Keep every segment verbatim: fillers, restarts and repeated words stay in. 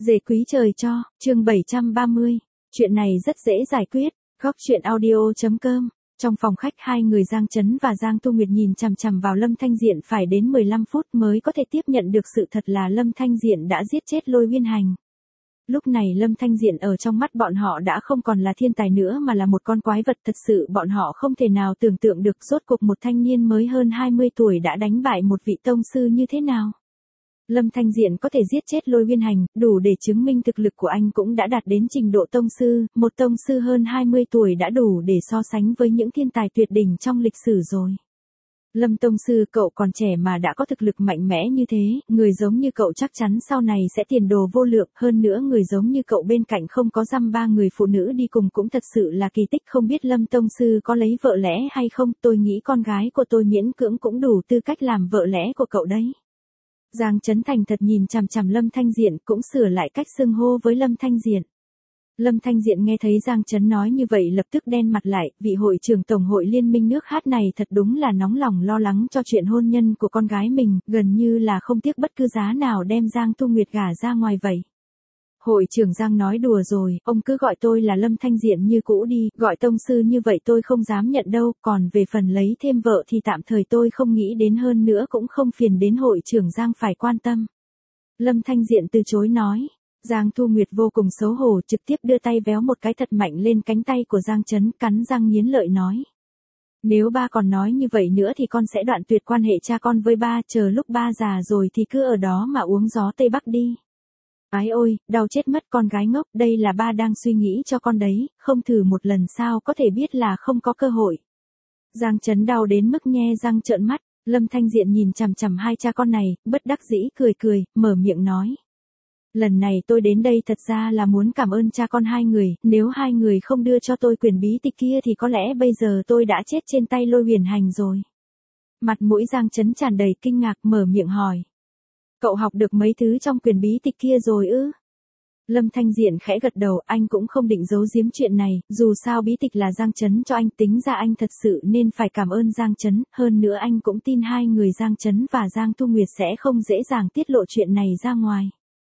Dề quý trời cho, chương bảy trăm ba mươi. Chuyện này rất dễ giải quyết. Góc chuyện audio chấm com. Trong phòng khách hai người Giang Chấn và Giang Tu Nguyệt nhìn chằm chằm vào Lâm Thanh Diện phải đến mười lăm phút mới có thể tiếp nhận được sự thật là Lâm Thanh Diện đã giết chết Lôi Uyên Hành. Lúc này Lâm Thanh Diện ở trong mắt bọn họ đã không còn là thiên tài nữa mà là một con quái vật, thật sự bọn họ không thể nào tưởng tượng được rốt cuộc một thanh niên mới hơn hai mươi tuổi đã đánh bại một vị tông sư như thế nào. Lâm Thanh Diện có thể giết chết Lôi Uyên Hành, đủ để chứng minh thực lực của anh cũng đã đạt đến trình độ tông sư, một tông sư hơn hai mươi tuổi đã đủ để so sánh với những thiên tài tuyệt đỉnh trong lịch sử rồi. Lâm tông sư, cậu còn trẻ mà đã có thực lực mạnh mẽ như thế, người giống như cậu chắc chắn sau này sẽ tiền đồ vô lượng, hơn nữa người giống như cậu bên cạnh không có dăm ba người phụ nữ đi cùng cũng thật sự là kỳ tích. Không biết Lâm tông sư có lấy vợ lẽ hay không, tôi nghĩ con gái của tôi miễn cưỡng cũng đủ tư cách làm vợ lẽ của cậu đấy. Giang Chấn thành thật nhìn chằm chằm Lâm Thanh Diện, cũng sửa lại cách xưng hô với Lâm Thanh Diện. Lâm Thanh Diện nghe thấy Giang Chấn nói như vậy lập tức đen mặt lại, vị hội trưởng Tổng hội Liên minh nước hát này thật đúng là nóng lòng lo lắng cho chuyện hôn nhân của con gái mình, gần như là không tiếc bất cứ giá nào đem Giang Tu Nguyệt gả ra ngoài vậy. Hội trưởng Giang nói đùa rồi, ông cứ gọi tôi là Lâm Thanh Diện như cũ đi, gọi tông sư như vậy tôi không dám nhận đâu, còn về phần lấy thêm vợ thì tạm thời tôi không nghĩ đến, hơn nữa cũng không phiền đến hội trưởng Giang phải quan tâm. Lâm Thanh Diện từ chối nói. Giang Thu Nguyệt vô cùng xấu hổ, trực tiếp đưa tay véo một cái thật mạnh lên cánh tay của Giang Chấn, cắn răng nghiến lợi nói. Nếu ba còn nói như vậy nữa thì con sẽ đoạn tuyệt quan hệ cha con với ba, chờ lúc ba già rồi thì cứ ở đó mà uống gió Tây Bắc đi. Ái ôi, đau chết mất con gái ngốc, đây là ba đang suy nghĩ cho con đấy, không thử một lần sao có thể biết là không có cơ hội. Giang Chấn đau đến mức nhe răng trợn mắt, Lâm Thanh Diện nhìn chằm chằm hai cha con này, bất đắc dĩ cười cười, mở miệng nói. Lần này tôi đến đây thật ra là muốn cảm ơn cha con hai người, nếu hai người không đưa cho tôi quyền bí tịch kia thì có lẽ bây giờ tôi đã chết trên tay Lôi Uyên Hành rồi. Mặt mũi Giang Chấn tràn đầy kinh ngạc, mở miệng hỏi. Cậu học được mấy thứ trong quyền bí tịch kia rồi ư? Lâm Thanh Diện khẽ gật đầu, anh cũng không định giấu giếm chuyện này, dù sao bí tịch là Giang Chấn cho anh, tính ra anh thật sự nên phải cảm ơn Giang Chấn, hơn nữa anh cũng tin hai người Giang Chấn và Giang Tu Nguyệt sẽ không dễ dàng tiết lộ chuyện này ra ngoài.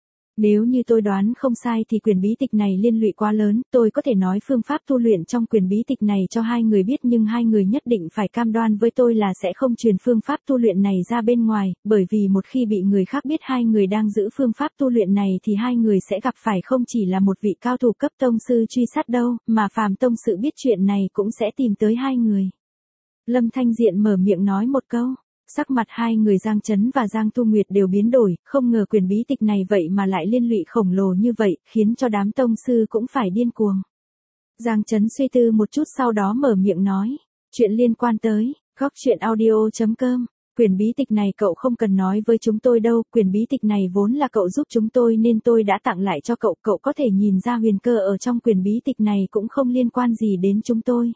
Nếu như tôi đoán không sai thì quyền bí tịch này liên lụy quá lớn, tôi có thể nói phương pháp tu luyện trong quyền bí tịch này cho hai người biết, nhưng hai người nhất định phải cam đoan với tôi là sẽ không truyền phương pháp tu luyện này ra bên ngoài, bởi vì một khi bị người khác biết hai người đang giữ phương pháp tu luyện này thì hai người sẽ gặp phải không chỉ là một vị cao thủ cấp tông sư truy sát đâu, mà phàm tông sự biết chuyện này cũng sẽ tìm tới hai người. Lâm Thanh Diện mở miệng nói một câu. Sắc mặt hai người Giang Chấn và Giang Tu Nguyệt đều biến đổi, không ngờ quyền bí tịch này vậy mà lại liên lụy khổng lồ như vậy, khiến cho đám tông sư cũng phải điên cuồng. Giang Chấn suy tư một chút sau đó mở miệng nói, chuyện liên quan tới, góc chuyện audio chấm com, quyền bí tịch này cậu không cần nói với chúng tôi đâu, quyền bí tịch này vốn là cậu giúp chúng tôi nên tôi đã tặng lại cho cậu, cậu có thể nhìn ra huyền cơ ở trong quyền bí tịch này cũng không liên quan gì đến chúng tôi.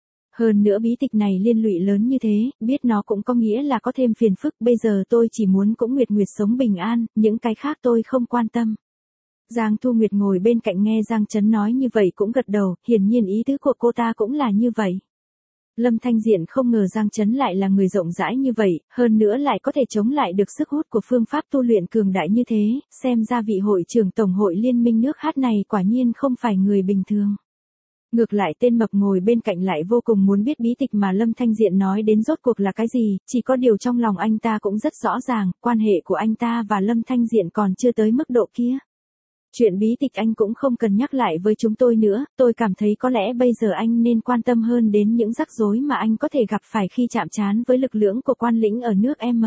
Hơn nữa bí tịch này liên lụy lớn như thế, biết nó cũng có nghĩa là có thêm phiền phức, bây giờ tôi chỉ muốn cũng Nguyệt Nguyệt sống bình an, những cái khác tôi không quan tâm. Giang Thu Nguyệt ngồi bên cạnh nghe Giang Chấn nói như vậy cũng gật đầu, hiển nhiên ý tứ của cô ta cũng là như vậy. Lâm Thanh Diện không ngờ Giang Chấn lại là người rộng rãi như vậy, hơn nữa lại có thể chống lại được sức hút của phương pháp tu luyện cường đại như thế, xem ra vị hội trưởng Tổng hội Liên minh nước hát này quả nhiên không phải người bình thường. Ngược lại tên mập ngồi bên cạnh lại vô cùng muốn biết bí tịch mà Lâm Thanh Diện nói đến rốt cuộc là cái gì, chỉ có điều trong lòng anh ta cũng rất rõ ràng, quan hệ của anh ta và Lâm Thanh Diện còn chưa tới mức độ kia. Chuyện bí tịch anh cũng không cần nhắc lại với chúng tôi nữa, tôi cảm thấy có lẽ bây giờ anh nên quan tâm hơn đến những rắc rối mà anh có thể gặp phải khi chạm trán với lực lượng của quan lĩnh ở nước M.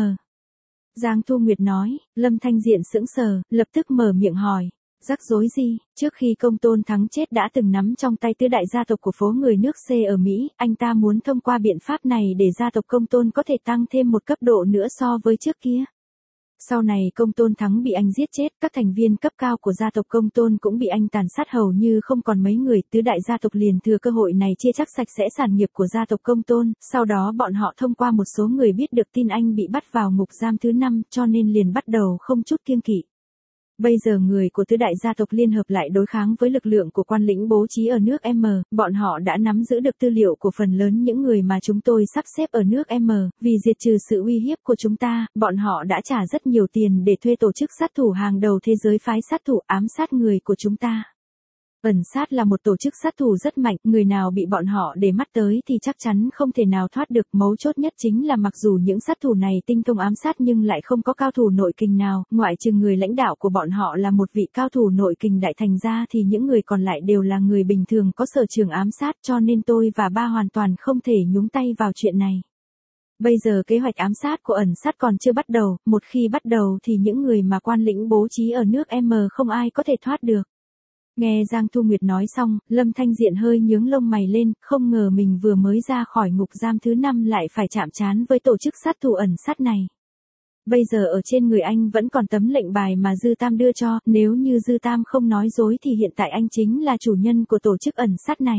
Giang Thu Nguyệt nói, Lâm Thanh Diện sững sờ, lập tức mở miệng hỏi. Rắc rối gì? Trước khi Công Tôn Thắng chết đã từng nắm trong tay tứ đại gia tộc của phố người nước C ở Mỹ, anh ta muốn thông qua biện pháp này để gia tộc Công Tôn có thể tăng thêm một cấp độ nữa so với trước kia. Sau này Công Tôn Thắng bị anh giết chết, các thành viên cấp cao của gia tộc Công Tôn cũng bị anh tàn sát hầu như không còn mấy người, tứ đại gia tộc liền thừa cơ hội này chia chắc sạch sẽ sản nghiệp của gia tộc Công Tôn, sau đó bọn họ thông qua một số người biết được tin anh bị bắt vào ngục giam thứ năm cho nên liền bắt đầu không chút kiêng kỵ. Bây giờ người của tứ đại gia tộc liên hợp lại đối kháng với lực lượng của quan lĩnh bố trí ở nước M, bọn họ đã nắm giữ được tư liệu của phần lớn những người mà chúng tôi sắp xếp ở nước M, vì diệt trừ sự uy hiếp của chúng ta, bọn họ đã trả rất nhiều tiền để thuê tổ chức sát thủ hàng đầu thế giới phái sát thủ ám sát người của chúng ta. Ẩn sát là một tổ chức sát thủ rất mạnh, người nào bị bọn họ để mắt tới thì chắc chắn không thể nào thoát được. Mấu chốt nhất chính là mặc dù những sát thủ này tinh thông ám sát nhưng lại không có cao thủ nội kình nào, ngoại trừ người lãnh đạo của bọn họ là một vị cao thủ nội kình đại thành ra thì những người còn lại đều là người bình thường có sở trường ám sát, cho nên tôi và ba hoàn toàn không thể nhúng tay vào chuyện này. Bây giờ kế hoạch ám sát của ẩn sát còn chưa bắt đầu, một khi bắt đầu thì những người mà quan lĩnh bố trí ở nước M không ai có thể thoát được. Nghe Giang Thu Nguyệt nói xong, Lâm Thanh Diện hơi nhướng lông mày lên, không ngờ mình vừa mới ra khỏi ngục giam thứ năm lại phải chạm trán với tổ chức sát thủ ẩn sát này. Bây giờ ở trên người anh vẫn còn tấm lệnh bài mà Dư Tam đưa cho, nếu như Dư Tam không nói dối thì hiện tại anh chính là chủ nhân của tổ chức ẩn sát này.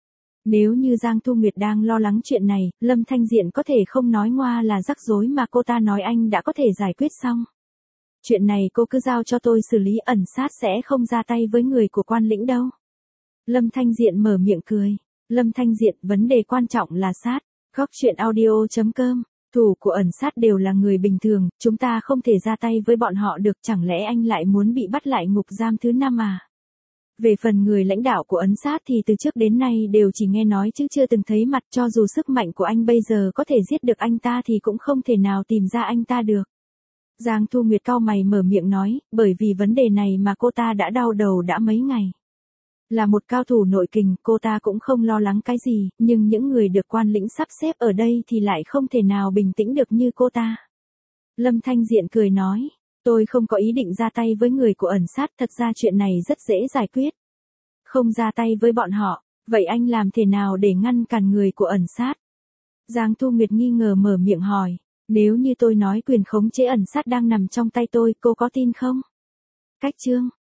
Nếu như Giang Thu Nguyệt đang lo lắng chuyện này, Lâm Thanh Diện có thể không nói ngoa là rắc rối mà cô ta nói anh đã có thể giải quyết xong. Chuyện này cô cứ giao cho tôi xử lý, ẩn sát sẽ không ra tay với người của quan lĩnh đâu. Lâm Thanh Diện mở miệng cười. Lâm Thanh Diện, vấn đề quan trọng là sát. Góc truyện audio chấm com. Thủ của ẩn sát đều là người bình thường, chúng ta không thể ra tay với bọn họ được, chẳng lẽ anh lại muốn bị bắt lại ngục giam thứ năm à? Về phần người lãnh đạo của ấn sát thì từ trước đến nay đều chỉ nghe nói chứ chưa từng thấy mặt, cho dù sức mạnh của anh bây giờ có thể giết được anh ta thì cũng không thể nào tìm ra anh ta được. Giang Thu Nguyệt cau mày mở miệng nói, bởi vì vấn đề này mà cô ta đã đau đầu đã mấy ngày. Là một cao thủ nội kình, cô ta cũng không lo lắng cái gì, nhưng những người được quan lĩnh sắp xếp ở đây thì lại không thể nào bình tĩnh được như cô ta. Lâm Thanh Diện cười nói, tôi không có ý định ra tay với người của ẩn sát, thật ra chuyện này rất dễ giải quyết. Không ra tay với bọn họ, vậy anh làm thế nào để ngăn cản người của ẩn sát? Giang Thu Nguyệt nghi ngờ mở miệng hỏi. Nếu như tôi nói quyền khống chế ẩn sát đang nằm trong tay tôi, cô có tin không? Cách chương